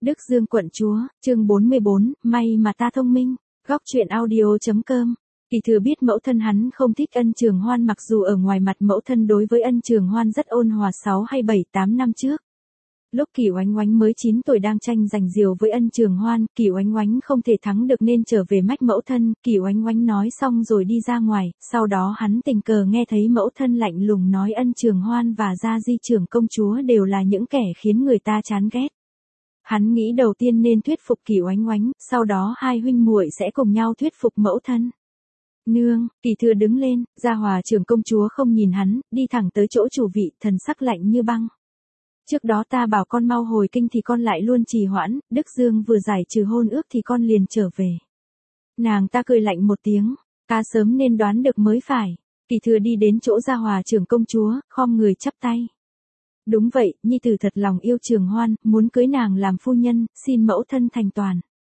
Đức Dương quận chúa, chương 44, may mà ta thông minh. Góc truyện audio.com. Kỳ Thừa biết mẫu thân hắn không thích Ân Trường Hoan, mặc dù ở ngoài mặt mẫu thân đối với Ân Trường Hoan rất ôn hòa. 6 hay 7, 8 năm trước, lúc Kỳ Oánh Oánh mới 9 tuổi đang tranh giành diều với Ân Trường Hoan, Kỳ Oánh Oánh không thể thắng được nên trở về mách mẫu thân. Kỳ Oánh Oánh nói xong rồi đi ra ngoài, sau đó hắn tình cờ nghe thấy mẫu thân lạnh lùng nói Ân Trường Hoan và Gia Di trưởng công chúa đều là những kẻ khiến người ta chán ghét. Hắn nghĩ đầu tiên nên thuyết phục Kỳ Oánh Oánh, sau đó hai huynh muội sẽ cùng nhau thuyết phục mẫu thân. Nương, Kỳ Thừa đứng lên, Gia Hòa trưởng công chúa không nhìn hắn, đi thẳng tới chỗ chủ vị, thần sắc lạnh như băng. Trước đó ta bảo con mau hồi kinh thì con lại luôn trì hoãn, Đức Dương vừa giải trừ hôn ước thì con liền trở về. Nàng ta cười lạnh một tiếng, ta sớm nên đoán được mới phải. Kỳ Thừa đi đến chỗ Gia Hòa trưởng công chúa, khom người chắp tay. Đúng vậy, nhi tử thật lòng yêu Trường Hoan, muốn cưới nàng làm phu nhân, xin mẫu thân thành toàn.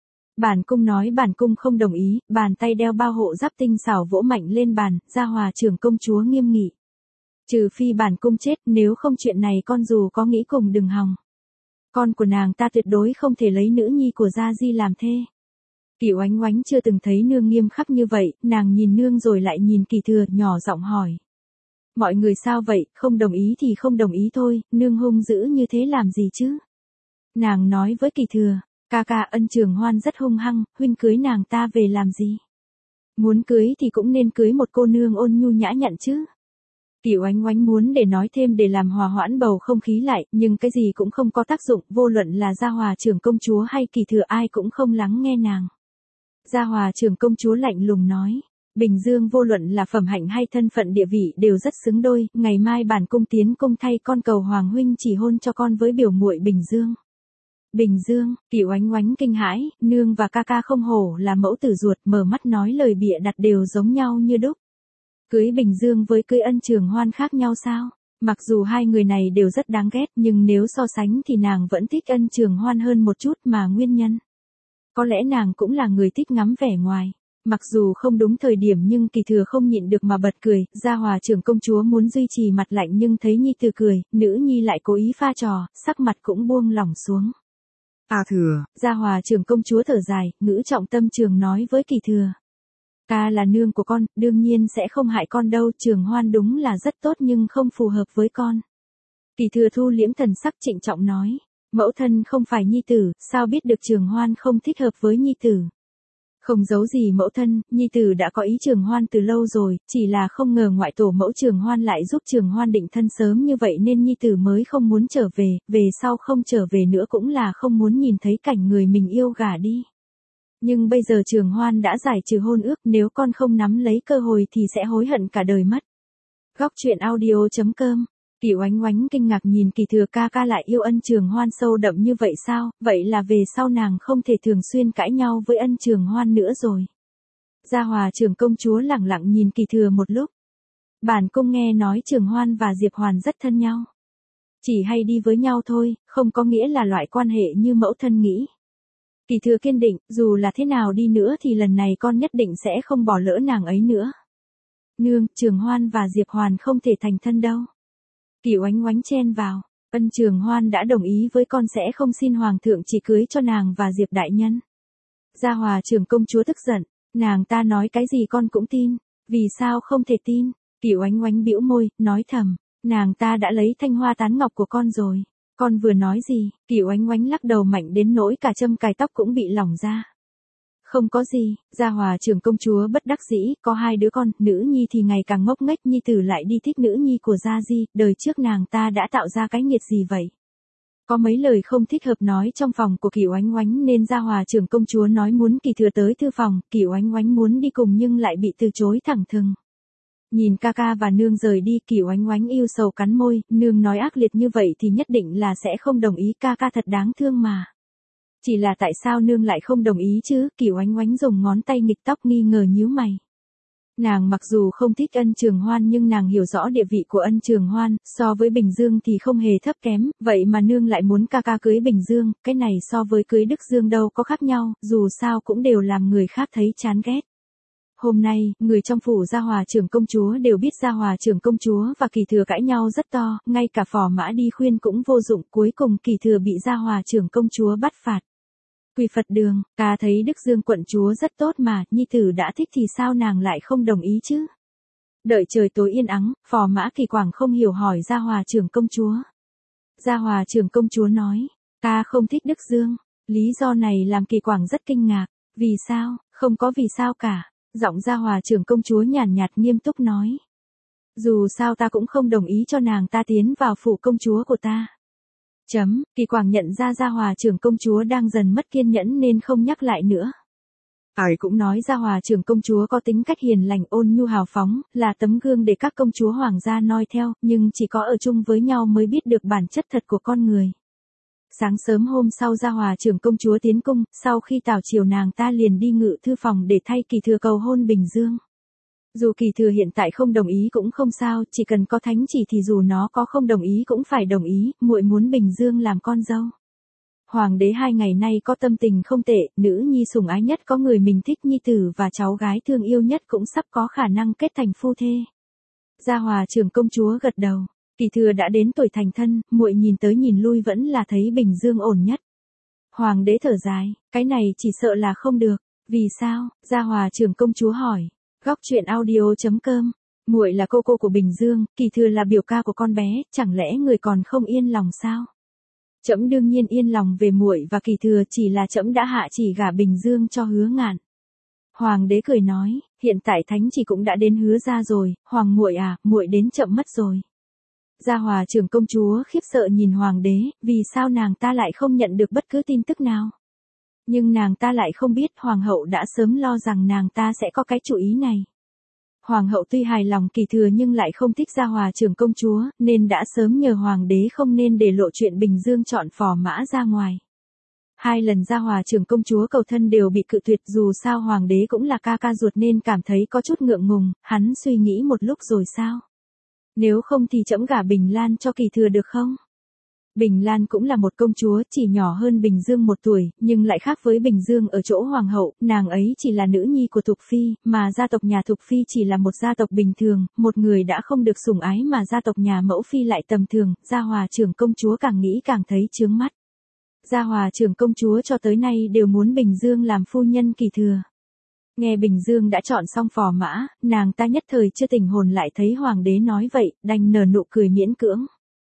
Bản cung nói bản cung không đồng ý, bàn tay đeo bao hộ giáp tinh xảo vỗ mạnh lên bàn, Gia Hòa trưởng công chúa nghiêm nghị. Trừ phi bản cung chết, nếu không chuyện này con dù có nghĩ cùng đừng hòng. Con của nàng ta tuyệt đối không thể lấy nữ nhi của Gia Di làm thê. Kỳ Oánh Oánh chưa từng thấy nương nghiêm khắc như vậy, nàng nhìn nương rồi lại nhìn Kỳ Thừa, nhỏ giọng hỏi. Mọi người sao vậy, không đồng ý thì không đồng ý thôi, nương hung dữ như thế làm gì chứ? Nàng nói với Kỳ Thừa, ca ca Ân Trường Hoan rất hung hăng, huynh cưới nàng ta về làm gì? Muốn cưới thì cũng nên cưới một cô nương ôn nhu nhã nhặn chứ. Kỳ Oánh Oánh muốn để nói thêm để làm hòa hoãn bầu không khí lại, nhưng cái gì cũng không có tác dụng, vô luận là Gia Hòa trưởng công chúa hay Kỳ Thừa ai cũng không lắng nghe nàng. Gia Hòa trưởng công chúa lạnh lùng nói. Bình Dương vô luận là phẩm hạnh hay thân phận địa vị đều rất xứng đôi, ngày mai bản cung tiến cung thay con cầu Hoàng huynh chỉ hôn cho con với biểu muội Bình Dương. Bình Dương, Kỳ Oánh Oánh kinh hãi, nương và ca ca không hổ là mẫu tử ruột, mở mắt nói lời bịa đặt đều giống nhau như đúc. Cưới Bình Dương với cưới Ân Trường Hoan khác nhau sao? Mặc dù hai người này đều rất đáng ghét, nhưng nếu so sánh thì nàng vẫn thích Ân Trường Hoan hơn một chút, mà nguyên nhân. Có lẽ nàng cũng là người thích ngắm vẻ ngoài. Mặc dù không đúng thời điểm nhưng Kỳ Thừa không nhịn được mà bật cười. Gia Hòa trưởng công chúa muốn duy trì mặt lạnh nhưng thấy nhi tử cười, nữ nhi lại cố ý pha trò, sắc mặt cũng buông lỏng xuống. Thừa, Gia Hòa trưởng công chúa thở dài, ngữ trọng tâm trường nói với Kỳ Thừa. Ca là nương của con, đương nhiên sẽ không hại con đâu, Trường Hoan đúng là rất tốt nhưng không phù hợp với con. Kỳ Thừa thu liễm thần sắc trịnh trọng nói, mẫu thân không phải nhi tử, sao biết được Trường Hoan không thích hợp với nhi tử. Không giấu gì mẫu thân, nhi tử đã có ý Trường Hoan từ lâu rồi, chỉ là không ngờ ngoại tổ mẫu Trường Hoan lại giúp Trường Hoan định thân sớm như vậy nên nhi tử mới không muốn trở về sau không trở về nữa cũng là không muốn nhìn thấy cảnh người mình yêu gả đi. Nhưng bây giờ Trường Hoan đã giải trừ hôn ước, nếu con không nắm lấy cơ hội thì sẽ hối hận cả đời mất. Góc truyện audio.com. Kỳ Oánh Oánh kinh ngạc nhìn Kỳ Thừa, ca ca lại yêu Ân Trường Hoan sâu đậm như vậy sao, vậy là về sau nàng không thể thường xuyên cãi nhau với Ân Trường Hoan nữa rồi. Gia Hòa trưởng công chúa lẳng lặng nhìn Kỳ Thừa một lúc. Bản cung nghe nói Trường Hoan và Diệp Hoàn rất thân nhau. Chỉ hay đi với nhau thôi, không có nghĩa là loại quan hệ như mẫu thân nghĩ. Kỳ Thừa kiên định, dù là thế nào đi nữa thì lần này con nhất định sẽ không bỏ lỡ nàng ấy nữa. Nương, Trường Hoan và Diệp Hoàn không thể thành thân đâu. Kỳ Oánh Oánh chen vào, Ân Trường Hoan đã đồng ý với con sẽ không xin hoàng thượng chỉ cưới cho nàng và Diệp đại nhân. Gia Hòa trưởng công chúa tức giận, nàng ta nói cái gì con cũng tin, vì sao không thể tin? Kỳ Oánh Oánh bĩu môi, nói thầm, nàng ta đã lấy thanh hoa tán ngọc của con rồi. Con vừa nói gì? Kỳ Oánh Oánh lắc đầu mạnh đến nỗi cả châm cài tóc cũng bị lỏng ra. Không có gì, Gia Hòa trưởng công chúa bất đắc dĩ, có hai đứa con, nữ nhi thì ngày càng ngốc nghếch, nhi tử lại đi thích nữ nhi của Gia Di, đời trước nàng ta đã tạo ra cái nghiệt gì vậy? Có mấy lời không thích hợp nói trong phòng của Kỳ Oánh Oánh nên Gia Hòa trưởng công chúa nói muốn Kỳ Thừa tới thư phòng, Kỳ Oánh Oánh muốn đi cùng nhưng lại bị từ chối thẳng thừng. Nhìn ca ca và nương rời đi, Kỳ Oánh Oánh yêu sầu cắn môi, nương nói ác liệt như vậy thì nhất định là sẽ không đồng ý, ca ca thật đáng thương mà. Chỉ là tại sao nương lại không đồng ý chứ? Kỳ Oánh Oánh dùng ngón tay nghịch tóc nghi ngờ nhíu mày. Nàng mặc dù không thích Ân Trường Hoan nhưng nàng hiểu rõ địa vị của Ân Trường Hoan, so với Bình Dương thì không hề thấp kém, vậy mà nương lại muốn ca ca cưới Bình Dương, cái này so với cưới Đức Dương đâu có khác nhau, dù sao cũng đều làm người khác thấy chán ghét. Hôm nay, người trong phủ Gia Hòa trưởng công chúa đều biết Gia Hòa trưởng công chúa và Kỳ Thừa cãi nhau rất to, ngay cả Phò Mã đi khuyên cũng vô dụng, cuối cùng Kỳ Thừa bị Gia Hòa trưởng công chúa bắt phạt. Quỳ Phật đường, ca thấy Đức Dương quận chúa rất tốt mà, nhi tử đã thích thì sao nàng lại không đồng ý chứ? Đợi trời tối yên ắng, Phò Mã Kỳ Quảng không hiểu hỏi Gia Hòa trưởng công chúa. Gia Hòa trưởng công chúa nói, ca không thích Đức Dương. Lý do này làm Kỳ Quảng rất kinh ngạc. Vì sao? Không có vì sao cả. Giọng Gia Hòa trưởng công chúa nhàn nhạt nghiêm túc nói. Dù sao ta cũng không đồng ý cho nàng ta tiến vào phủ công chúa của ta. Kỳ Quảng nhận ra Gia Hòa trưởng công chúa đang dần mất kiên nhẫn nên không nhắc lại nữa. Cũng nói Gia Hòa trưởng công chúa có tính cách hiền lành ôn nhu hào phóng, là tấm gương để các công chúa hoàng gia noi theo, nhưng chỉ có ở chung với nhau mới biết được bản chất thật của con người. Sáng sớm hôm sau Gia Hòa trưởng công chúa tiến cung, sau khi tảo chiều nàng ta liền đi ngự thư phòng để thay Kỳ Thừa cầu hôn Bình Dương. Dù Kỳ Thừa hiện tại không đồng ý cũng không sao, chỉ cần có thánh chỉ thì dù nó có không đồng ý cũng phải đồng ý, muội muốn Bình Dương làm con dâu. Hoàng đế 2 ngày nay có tâm tình không tệ, nữ nhi sủng ái nhất có người mình thích nhi tử và cháu gái thương yêu nhất cũng sắp có khả năng kết thành phu thê. Gia Hòa trưởng công chúa gật đầu. Kỳ Thừa đã đến tuổi thành thân, muội nhìn tới nhìn lui vẫn là thấy Bình Dương ổn nhất. Hoàng đế thở dài, cái này chỉ sợ là không được. Vì sao? Gia Hòa trưởng công chúa hỏi. Góc truyện audio.com. Muội là cô của Bình Dương, Kỳ Thừa là biểu ca của con bé, chẳng lẽ người còn không yên lòng sao? Trẫm đương nhiên yên lòng về muội và Kỳ Thừa, chỉ là trẫm đã hạ chỉ gả Bình Dương cho Hứa Ngạn. Hoàng đế cười nói, hiện tại thánh chỉ cũng đã đến Hứa gia rồi, hoàng muội à, muội đến chậm mất rồi. Gia Hòa trưởng công chúa khiếp sợ nhìn hoàng đế, vì sao nàng ta lại không nhận được bất cứ tin tức nào? Nhưng nàng ta lại không biết hoàng hậu đã sớm lo rằng nàng ta sẽ có cái chủ ý này. Hoàng hậu tuy hài lòng Kỳ Thừa nhưng lại không thích Gia Hòa trưởng công chúa, nên đã sớm nhờ hoàng đế không nên để lộ chuyện Bình Dương chọn Phò Mã ra ngoài. 2 lần Gia Hòa trưởng công chúa cầu thân đều bị cự tuyệt, dù sao hoàng đế cũng là ca ruột nên cảm thấy có chút ngượng ngùng, hắn suy nghĩ một lúc rồi sao? Nếu không thì trẫm gả Bình Lan cho Kỳ Thừa được không? Bình Lan cũng là một công chúa, chỉ nhỏ hơn Bình Dương 1 tuổi, nhưng lại khác với Bình Dương ở chỗ hoàng hậu, nàng ấy chỉ là nữ nhi của Thục Phi, mà gia tộc nhà Thục Phi chỉ là một gia tộc bình thường, một người đã không được sủng ái mà gia tộc nhà Mẫu Phi lại tầm thường, Gia Hòa trưởng công chúa càng nghĩ càng thấy chướng mắt. Gia Hòa trưởng công chúa cho tới nay đều muốn Bình Dương làm phu nhân Kỳ Thừa. Nghe Bình Dương đã chọn xong Phò Mã, nàng ta nhất thời chưa tỉnh hồn lại thấy hoàng đế nói vậy, đành nở nụ cười miễn cưỡng.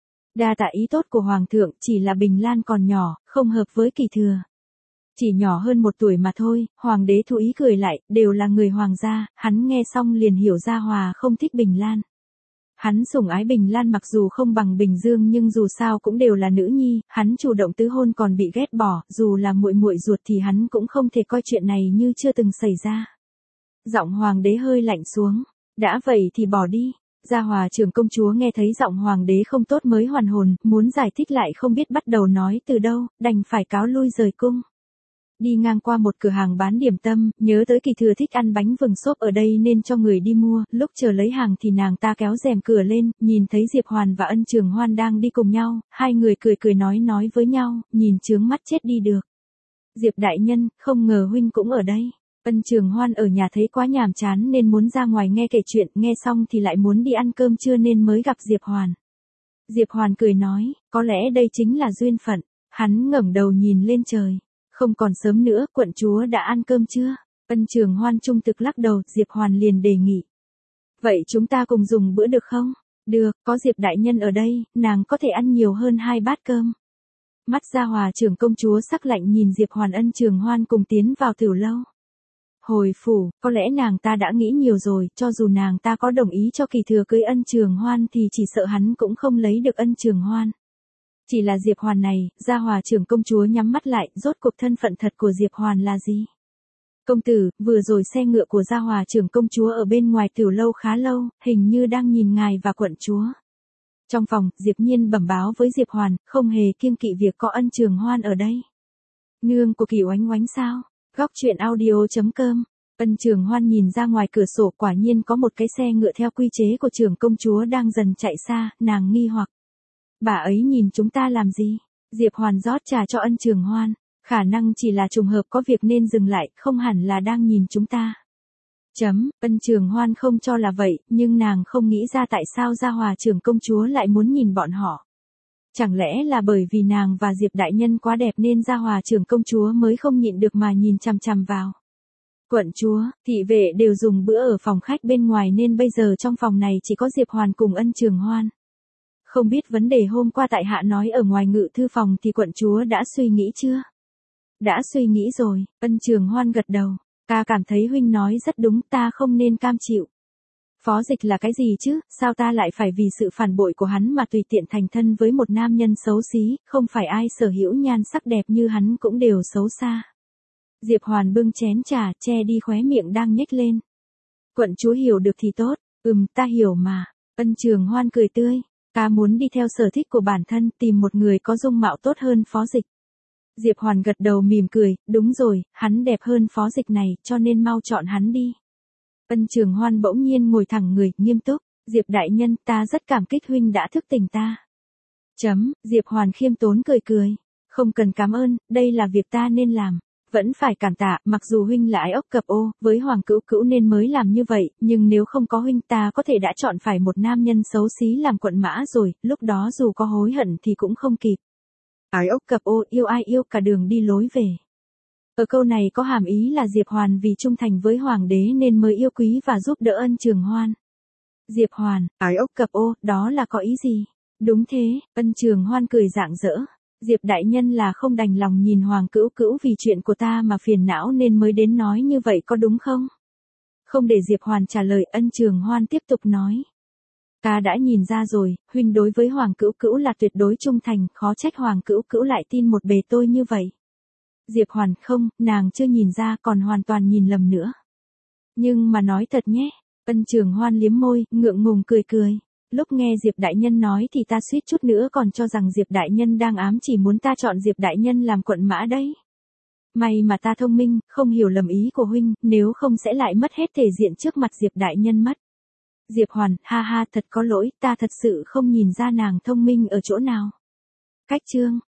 Đa tạ ý tốt của hoàng thượng, chỉ là Bình Lan còn nhỏ, không hợp với Kỳ Thừa. Chỉ nhỏ hơn 1 tuổi mà thôi, hoàng đế thu ý cười lại, đều là người hoàng gia, hắn nghe xong liền hiểu Gia Hòa không thích Bình Lan. Hắn sủng ái Bình Lan mặc dù không bằng Bình Dương nhưng dù sao cũng đều là nữ nhi, hắn chủ động tứ hôn còn bị ghét bỏ, dù là muội ruột thì hắn cũng không thể coi chuyện này như chưa từng xảy ra. Giọng hoàng đế hơi lạnh xuống, đã vậy thì bỏ đi. Gia Hòa trưởng công chúa nghe thấy giọng hoàng đế không tốt mới hoàn hồn, muốn giải thích lại không biết bắt đầu nói từ đâu, đành phải cáo lui rời cung. Đi ngang qua một cửa hàng bán điểm tâm, nhớ tới Kỳ Thừa thích ăn bánh vừng xốp ở đây nên cho người đi mua, lúc chờ lấy hàng thì nàng ta kéo rèm cửa lên, nhìn thấy Diệp Hoàn và Ân Trường Hoan đang đi cùng nhau, 2 người cười nói với nhau, nhìn chướng mắt chết đi được. Diệp đại nhân, không ngờ huynh cũng ở đây. Ân Trường Hoan ở nhà thấy quá nhàm chán nên muốn ra ngoài nghe kể chuyện, nghe xong thì lại muốn đi ăn cơm trưa nên mới gặp Diệp Hoàn. Diệp Hoàn cười nói, có lẽ đây chính là duyên phận. Hắn ngẩng đầu nhìn lên trời. Không còn sớm nữa, quận chúa đã ăn cơm chưa? Ân Trường Hoan trung thực lắc đầu, Diệp Hoàn liền đề nghị. Vậy chúng ta cùng dùng bữa được không? Được, có Diệp đại nhân ở đây, nàng có thể ăn nhiều hơn 2 bát cơm. Mắt Gia Hòa trưởng công chúa sắc lạnh nhìn Diệp Hoàn. Ân Trường Hoan cùng tiến vào tiểu lâu. Hồi phủ, có lẽ nàng ta đã nghĩ nhiều rồi, cho dù nàng ta có đồng ý cho Kỳ Thừa cưới Ân Trường Hoan thì chỉ sợ hắn cũng không lấy được Ân Trường Hoan. Chỉ là Diệp Hoàn này, Gia Hòa trưởng công chúa nhắm mắt lại, rốt cuộc thân phận thật của Diệp Hoàn là gì? Công tử, vừa rồi xe ngựa của Gia Hòa trưởng công chúa ở bên ngoài tiểu lâu khá lâu, hình như đang nhìn ngài và quận chúa. Trong phòng, Diệp Nhiên bẩm báo với Diệp Hoàn, không hề kiêng kỵ việc có Ân Trường Hoan ở đây. Nương của Kỳ Oánh Oánh sao? Góc truyện audio.com. Ân Trường Hoan nhìn ra ngoài cửa sổ, quả nhiên có một cái xe ngựa theo quy chế của trưởng công chúa đang dần chạy xa, nàng nghi hoặc. Bà ấy nhìn chúng ta làm gì? Diệp Hoàn rót trà cho Ân Trường Hoan. Khả năng chỉ là trùng hợp có việc nên dừng lại, không hẳn là đang nhìn chúng ta. Ân Trường Hoan không cho là vậy, nhưng nàng không nghĩ ra tại sao Gia Hòa trưởng công chúa lại muốn nhìn bọn họ. Chẳng lẽ là bởi vì nàng và Diệp đại nhân quá đẹp nên Gia Hòa trưởng công chúa mới không nhịn được mà nhìn chằm chằm vào. Quận chúa, thị vệ đều dùng bữa ở phòng khách bên ngoài nên bây giờ trong phòng này chỉ có Diệp Hoàn cùng Ân Trường Hoan. Không biết vấn đề hôm qua tại hạ nói ở ngoài ngự thư phòng thì quận chúa đã suy nghĩ chưa? Đã suy nghĩ rồi, Ân Trường Hoan gật đầu. Ta cảm thấy huynh nói rất đúng, ta không nên cam chịu. Phó Dịch là cái gì chứ, sao ta lại phải vì sự phản bội của hắn mà tùy tiện thành thân với một nam nhân xấu xí, không phải ai sở hữu nhan sắc đẹp như hắn cũng đều xấu xa. Diệp Hoàn bưng chén trà, che đi khóe miệng đang nhếch lên. Quận chúa hiểu được thì tốt, ta hiểu mà. Ân Trường Hoan cười tươi, ta muốn đi theo sở thích của bản thân, tìm một người có dung mạo tốt hơn Phó Dịch. Diệp Hoàn gật đầu mỉm cười, đúng rồi, hắn đẹp hơn Phó Dịch này, cho nên mau chọn hắn đi. Ân Trường Hoan bỗng nhiên ngồi thẳng người, nghiêm túc, Diệp đại nhân, ta rất cảm kích huynh đã thức tỉnh ta. Diệp Hoàn khiêm tốn cười cười, không cần cảm ơn, đây là việc ta nên làm. Vẫn phải cảm tạ, mặc dù huynh là ái ốc cập ô, với Hoàng Cữu Cữu nên mới làm như vậy, nhưng nếu không có huynh ta có thể đã chọn phải một nam nhân xấu xí làm quận mã rồi, lúc đó dù có hối hận thì cũng không kịp. Ái ốc cập ô, yêu ai yêu cả đường đi lối về. Ở câu này có hàm ý là Diệp Hoàn vì trung thành với Hoàng đế nên mới yêu quý và giúp đỡ Ân Trường Hoan. Diệp Hoàn, ái ốc cập ô, đó là có ý gì? Đúng thế, Ân Trường Hoan cười rạng rỡ. Diệp đại nhân là không đành lòng nhìn Hoàng Cữu Cữu vì chuyện của ta mà phiền não nên mới đến nói như vậy có đúng không? Không để Diệp Hoàn trả lời, Ân Trường Hoan tiếp tục nói. Ta đã nhìn ra rồi, huynh đối với Hoàng Cữu Cữu là tuyệt đối trung thành, khó trách Hoàng Cữu Cữu lại tin một bề tôi như vậy. Diệp Hoàn, không, nàng chưa nhìn ra, còn hoàn toàn nhìn lầm nữa. Nhưng mà nói thật nhé, Ân Trường Hoan liếm môi, ngượng ngùng cười cười. Lúc nghe Diệp đại nhân nói thì ta suýt chút nữa còn cho rằng Diệp đại nhân đang ám chỉ muốn ta chọn Diệp đại nhân làm quận mã đấy. May mà ta thông minh, không hiểu lầm ý của huynh, nếu không sẽ lại mất hết thể diện trước mặt Diệp đại nhân mất. Diệp Hoàn, ha ha, thật có lỗi, ta thật sự không nhìn ra nàng thông minh ở chỗ nào. Cách chương